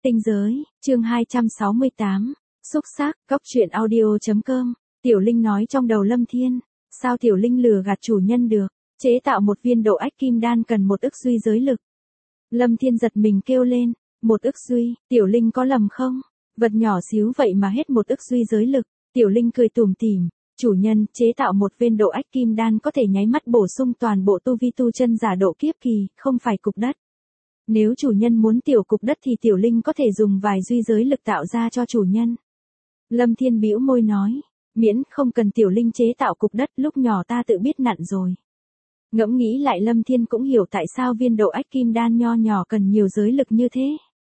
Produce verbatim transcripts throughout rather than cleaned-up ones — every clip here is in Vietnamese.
Tinh giới, chương hai trăm sáu mươi tám, xúc xác, góc truyện audio.com, Tiểu Linh nói trong đầu Lâm Thiên, sao Tiểu Linh lừa gạt chủ nhân được, chế tạo một viên độ ách kim đan cần một ức duy giới lực. Lâm Thiên giật mình kêu lên, một ức duy, Tiểu Linh có lầm không? Vật nhỏ xíu vậy mà hết một ức duy giới lực, Tiểu Linh cười tủm tỉm, chủ nhân, chế tạo một viên độ ách kim đan có thể nháy mắt bổ sung toàn bộ tu vi tu chân giả độ kiếp kỳ, không phải cục đất. Nếu chủ nhân muốn tiểu cục đất thì Tiểu Linh có thể dùng vài duy giới lực tạo ra cho chủ nhân. Lâm Thiên bĩu môi nói, miễn không cần Tiểu Linh chế tạo cục đất, lúc nhỏ ta tự biết nặn rồi. Ngẫm nghĩ lại Lâm Thiên cũng hiểu tại sao viên độ ách kim đan nho nhỏ cần nhiều giới lực như thế.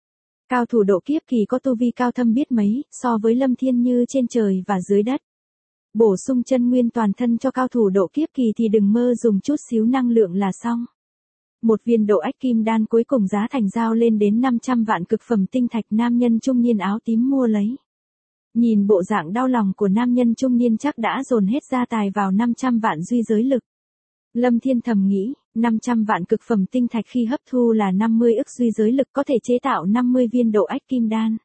Cao thủ độ kiếp kỳ có tu vi cao thâm biết mấy, so với Lâm Thiên như trên trời và dưới đất. Bổ sung chân nguyên toàn thân cho cao thủ độ kiếp kỳ thì đừng mơ dùng chút xíu năng lượng là xong. Một viên độ ách kim đan cuối cùng giá thành giao lên đến năm trăm vạn cực phẩm tinh thạch, nam nhân trung niên áo tím mua lấy. Nhìn bộ dạng đau lòng của nam nhân trung niên chắc đã dồn hết gia tài vào năm trăm vạn duy giới lực. Lâm Thiên thầm nghĩ, năm trăm vạn cực phẩm tinh thạch khi hấp thu là năm mươi ức duy giới lực có thể chế tạo năm mươi viên độ ách kim đan.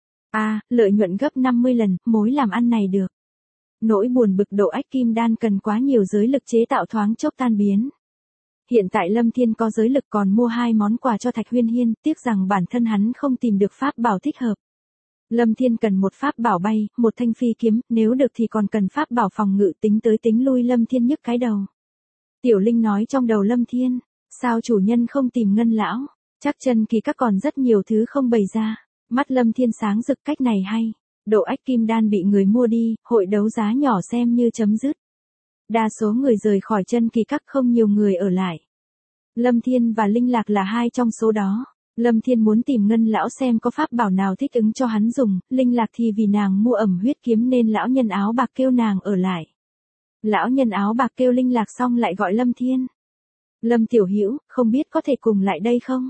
À, lợi nhuận gấp năm mươi lần, mối làm ăn này được. Nỗi buồn bực độ ách kim đan cần quá nhiều giới lực chế tạo thoáng chốc tan biến. Hiện tại Lâm Thiên có giới lực còn mua hai món quà cho Thạch Huyên Hiên, tiếc rằng bản thân hắn không tìm được pháp bảo thích hợp. Lâm Thiên cần một pháp bảo bay, một thanh phi kiếm, nếu được thì còn cần pháp bảo phòng ngự, tính tới tính lui Lâm Thiên nhức cái đầu. Tiểu Linh nói trong đầu Lâm Thiên, sao chủ nhân không tìm Ngân lão, chắc chân kỳ các còn rất nhiều thứ không bày ra. Mắt Lâm Thiên sáng rực, cách này hay. Độ ách kim đan bị người mua đi, hội đấu giá nhỏ xem như chấm dứt. Đa số người rời khỏi chân kỳ các, không nhiều người ở lại. Lâm Thiên và Linh Lạc là hai trong số đó. Lâm Thiên muốn tìm Ngân lão xem có pháp bảo nào thích ứng cho hắn dùng, Linh Lạc thì vì nàng mua ẩm huyết kiếm nên lão nhân áo bạc kêu nàng ở lại. Lão nhân áo bạc kêu Linh Lạc xong lại gọi Lâm Thiên. Lâm tiểu hữu, không biết có thể cùng lại đây không?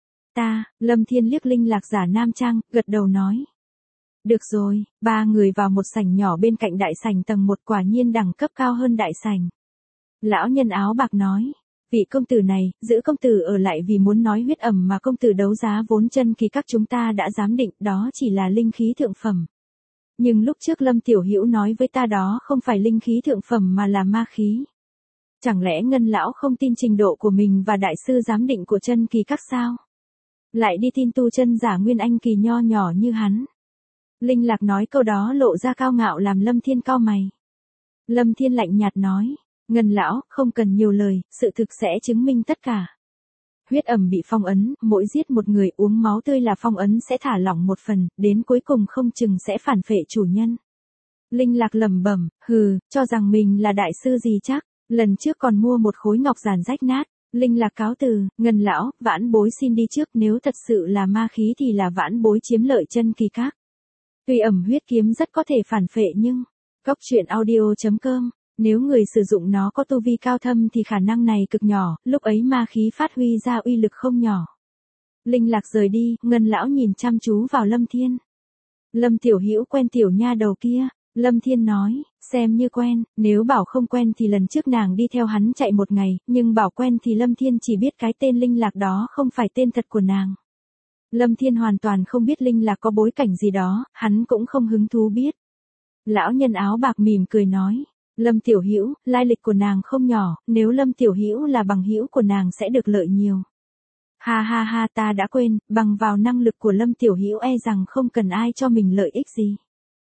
Ta, Lâm Thiên liếc Linh Lạc giả nam trang, gật đầu nói. Được rồi, ba người vào một sảnh nhỏ bên cạnh đại sảnh tầng một, quả nhiên đẳng cấp cao hơn đại sảnh. Lão nhân áo bạc nói, vị công tử này, giữ công tử ở lại vì muốn nói huyết ẩm mà công tử đấu giá vốn chân kỳ các chúng ta đã giám định, đó chỉ là linh khí thượng phẩm. Nhưng lúc trước Lâm tiểu hữu nói với ta đó không phải linh khí thượng phẩm mà là ma khí. Chẳng lẽ Ngân lão không tin trình độ của mình và đại sư giám định của chân kỳ các sao? Lại đi tin tu chân giả nguyên anh kỳ nho nhỏ như hắn. Linh Lạc nói câu đó lộ ra cao ngạo làm Lâm Thiên cau mày. Lâm Thiên lạnh nhạt nói, Ngân lão, không cần nhiều lời, sự thực sẽ chứng minh tất cả. Huyết ẩm bị phong ấn, mỗi giết một người uống máu tươi là phong ấn sẽ thả lỏng một phần, đến cuối cùng không chừng sẽ phản phệ chủ nhân. Linh Lạc lẩm bẩm, hừ, cho rằng mình là đại sư gì chắc, lần trước còn mua một khối ngọc giản rách nát. Linh Lạc cáo từ, Ngân lão, vãn bối xin đi trước, nếu thật sự là ma khí thì là vãn bối chiếm lợi chân kỳ các. Tuy ẩm huyết kiếm rất có thể phản phệ nhưng, góc truyện audio.com, nếu người sử dụng nó có tu vi cao thâm thì khả năng này cực nhỏ, lúc ấy ma khí phát huy ra uy lực không nhỏ. Linh Lạc rời đi, Ngân lão nhìn chăm chú vào Lâm Thiên. Lâm tiểu hữu quen tiểu nha đầu kia, Lâm Thiên nói, xem như quen, nếu bảo không quen thì lần trước nàng đi theo hắn chạy một ngày, nhưng bảo quen thì Lâm Thiên chỉ biết cái tên Linh Lạc đó không phải tên thật của nàng. Lâm Thiên hoàn toàn không biết Linh Lạc có bối cảnh gì đó, hắn cũng không hứng thú biết. Lão nhân áo bạc mỉm cười nói, Lâm tiểu hữu, lai lịch của nàng không nhỏ, nếu Lâm tiểu hữu là bằng hữu của nàng sẽ được lợi nhiều. Ha ha ha, ta đã quên, bằng vào năng lực của Lâm tiểu hữu e rằng không cần ai cho mình lợi ích gì.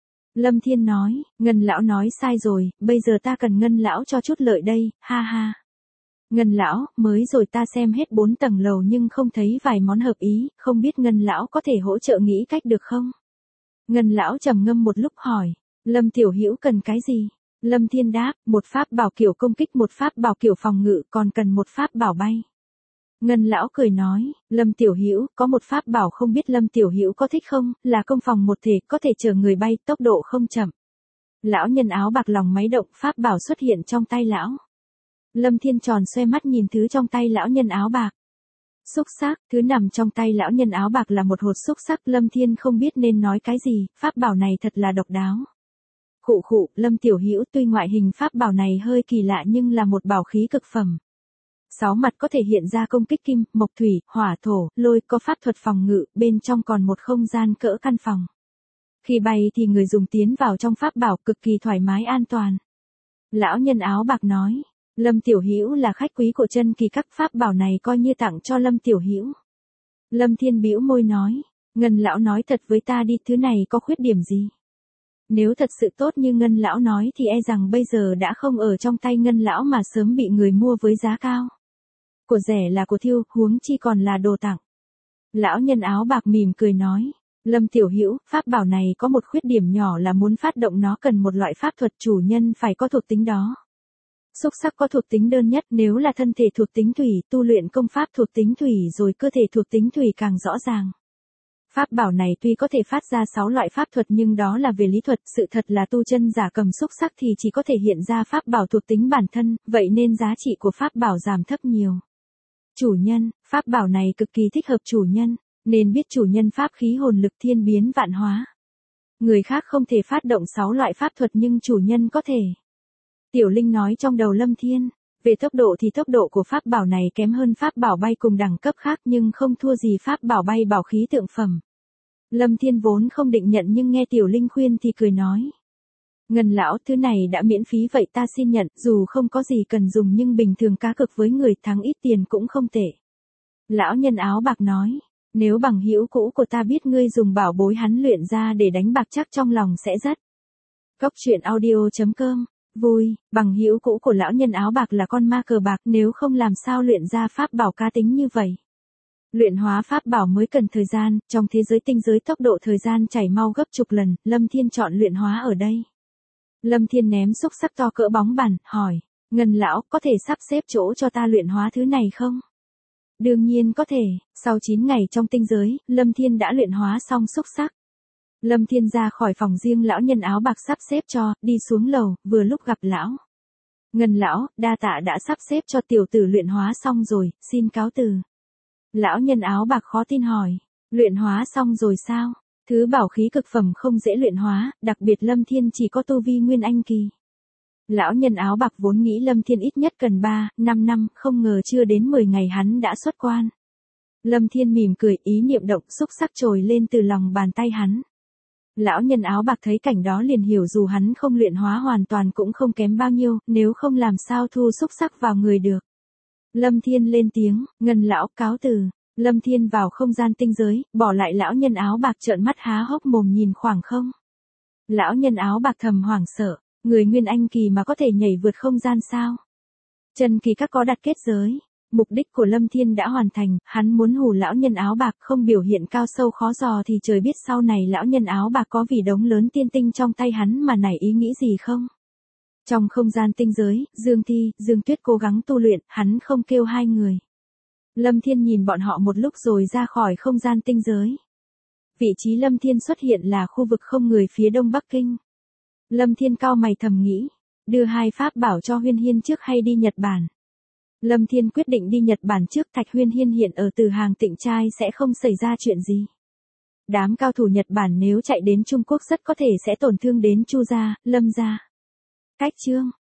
Lâm Thiên nói, Ngân lão nói sai rồi, bây giờ ta cần Ngân lão cho chút lợi đây, ha ha. Ngân lão, mới rồi ta xem hết bốn tầng lầu nhưng không thấy vài món hợp ý, không biết Ngân lão có thể hỗ trợ nghĩ cách được không? Ngân lão trầm ngâm một lúc hỏi, Lâm tiểu hữu cần cái gì? Lâm Thiên đáp, một pháp bảo kiểu công kích, một pháp bảo kiểu phòng ngự, còn cần một pháp bảo bay. Ngân lão cười nói, Lâm tiểu hữu, có một pháp bảo không biết Lâm tiểu hữu có thích không, là công phòng một thể, có thể chở người bay, tốc độ không chậm. Lão nhân áo bạc lòng máy động, pháp bảo xuất hiện trong tay lão. Lâm Thiên tròn xoe mắt nhìn thứ trong tay lão nhân áo bạc. Xúc xác, thứ nằm trong tay lão nhân áo bạc là một hột xúc xác, Lâm Thiên không biết nên nói cái gì, pháp bảo này thật là độc đáo. Khụ khụ, Lâm tiểu hữu, tuy ngoại hình pháp bảo này hơi kỳ lạ nhưng là một bảo khí cực phẩm. Sáu mặt có thể hiện ra công kích kim, mộc thủy, hỏa thổ, lôi, có pháp thuật phòng ngự, bên trong còn một không gian cỡ căn phòng. Khi bay thì người dùng tiến vào trong pháp bảo cực kỳ thoải mái an toàn. Lão nhân áo bạc nói, Lâm Tiểu Hữu là khách quý của chân kỳ các pháp bảo này coi như tặng cho Lâm Tiểu Hữu. Lâm Thiên bĩu môi nói, Ngân lão nói thật với ta đi, thứ này có khuyết điểm gì? Nếu thật sự tốt như Ngân lão nói thì e rằng bây giờ đã không ở trong tay Ngân lão mà sớm bị người mua với giá cao. Của rẻ là của thiêu, huống chi còn là đồ tặng. Lão nhân áo bạc mỉm cười nói, Lâm Tiểu Hữu, pháp bảo này có một khuyết điểm nhỏ là muốn phát động nó cần một loại pháp thuật chủ nhân phải có thuộc tính đó. Xúc sắc có thuộc tính đơn nhất, nếu là thân thể thuộc tính thủy, tu luyện công pháp thuộc tính thủy rồi cơ thể thuộc tính thủy càng rõ ràng. Pháp bảo này tuy có thể phát ra sáu loại pháp thuật nhưng đó là về lý thuật, sự thật là tu chân giả cầm xúc sắc thì chỉ có thể hiện ra pháp bảo thuộc tính bản thân, vậy nên giá trị của pháp bảo giảm thấp nhiều. Chủ nhân, pháp bảo này cực kỳ thích hợp chủ nhân, nên biết chủ nhân pháp khí hồn lực thiên biến vạn hóa. Người khác không thể phát động sáu loại pháp thuật nhưng chủ nhân có thể. Tiểu Linh nói trong đầu Lâm Thiên, về tốc độ thì tốc độ của pháp bảo này kém hơn pháp bảo bay cùng đẳng cấp khác nhưng không thua gì pháp bảo bay bảo khí thượng phẩm. Lâm Thiên vốn không định nhận nhưng nghe Tiểu Linh khuyên thì cười nói. Ngân lão, thứ này đã miễn phí vậy ta xin nhận, dù không có gì cần dùng nhưng bình thường cá cược với người thắng ít tiền cũng không tệ. Lão nhân áo bạc nói, nếu bằng hữu cũ của ta biết ngươi dùng bảo bối hắn luyện ra để đánh bạc chắc trong lòng sẽ rất. Cốc truyện audio chấm com, vui, bằng hữu cũ của lão nhân áo bạc là con ma cờ bạc, nếu không làm sao luyện ra pháp bảo cá tính như vậy. Luyện hóa pháp bảo mới cần thời gian, trong thế giới tinh giới tốc độ thời gian chảy mau gấp chục lần, Lâm Thiên chọn luyện hóa ở đây. Lâm Thiên ném xúc sắc to cỡ bóng bàn, hỏi, Ngân lão, có thể sắp xếp chỗ cho ta luyện hóa thứ này không? Đương nhiên có thể, sau chín ngày trong tinh giới, Lâm Thiên đã luyện hóa xong xúc sắc. Lâm Thiên ra khỏi phòng riêng lão nhân áo bạc sắp xếp cho, đi xuống lầu, vừa lúc gặp lão. Ngân lão, đa tạ đã sắp xếp cho tiểu tử luyện hóa xong rồi, xin cáo từ. Lão nhân áo bạc khó tin hỏi, luyện hóa xong rồi sao? Thứ bảo khí cực phẩm không dễ luyện hóa, đặc biệt Lâm Thiên chỉ có tu vi nguyên anh kỳ. Lão nhân áo bạc vốn nghĩ Lâm Thiên ít nhất cần ba, năm năm, không ngờ chưa đến mười ngày hắn đã xuất quan. Lâm Thiên mỉm cười, ý niệm động, xúc sắc trồi lên từ lòng bàn tay hắn. Lão nhân áo bạc thấy cảnh đó liền hiểu dù hắn không luyện hóa hoàn toàn cũng không kém bao nhiêu, nếu không làm sao thu xúc sắc vào người được. Lâm Thiên lên tiếng, Ngân lão, cáo từ. Lâm Thiên vào không gian tinh giới, bỏ lại lão nhân áo bạc trợn mắt há hốc mồm nhìn khoảng không. Lão nhân áo bạc thầm hoảng sợ, người nguyên anh kỳ mà có thể nhảy vượt không gian sao? Chân kỳ các có đặt kết giới. Mục đích của Lâm Thiên đã hoàn thành, hắn muốn hù lão nhân áo bạc không biểu hiện cao sâu khó dò thì trời biết sau này lão nhân áo bạc có vì đống lớn tiên tinh trong tay hắn mà nảy ý nghĩ gì không? Trong không gian tinh giới, Dương Thi, Dương Tuyết cố gắng tu luyện, hắn không kêu hai người. Lâm Thiên nhìn bọn họ một lúc rồi ra khỏi không gian tinh giới. Vị trí Lâm Thiên xuất hiện là khu vực không người phía đông Bắc Kinh. Lâm Thiên cau mày thầm nghĩ, đưa hai pháp bảo cho Huyên Hiên trước hay đi Nhật Bản. Lâm Thiên quyết định đi Nhật Bản trước, Thạch Huyên Hiên hiện ở Từ Hàng Tịnh Trai sẽ không xảy ra chuyện gì. Đám cao thủ Nhật Bản nếu chạy đến Trung Quốc rất có thể sẽ tổn thương đến Chu gia, Lâm gia. Cách chương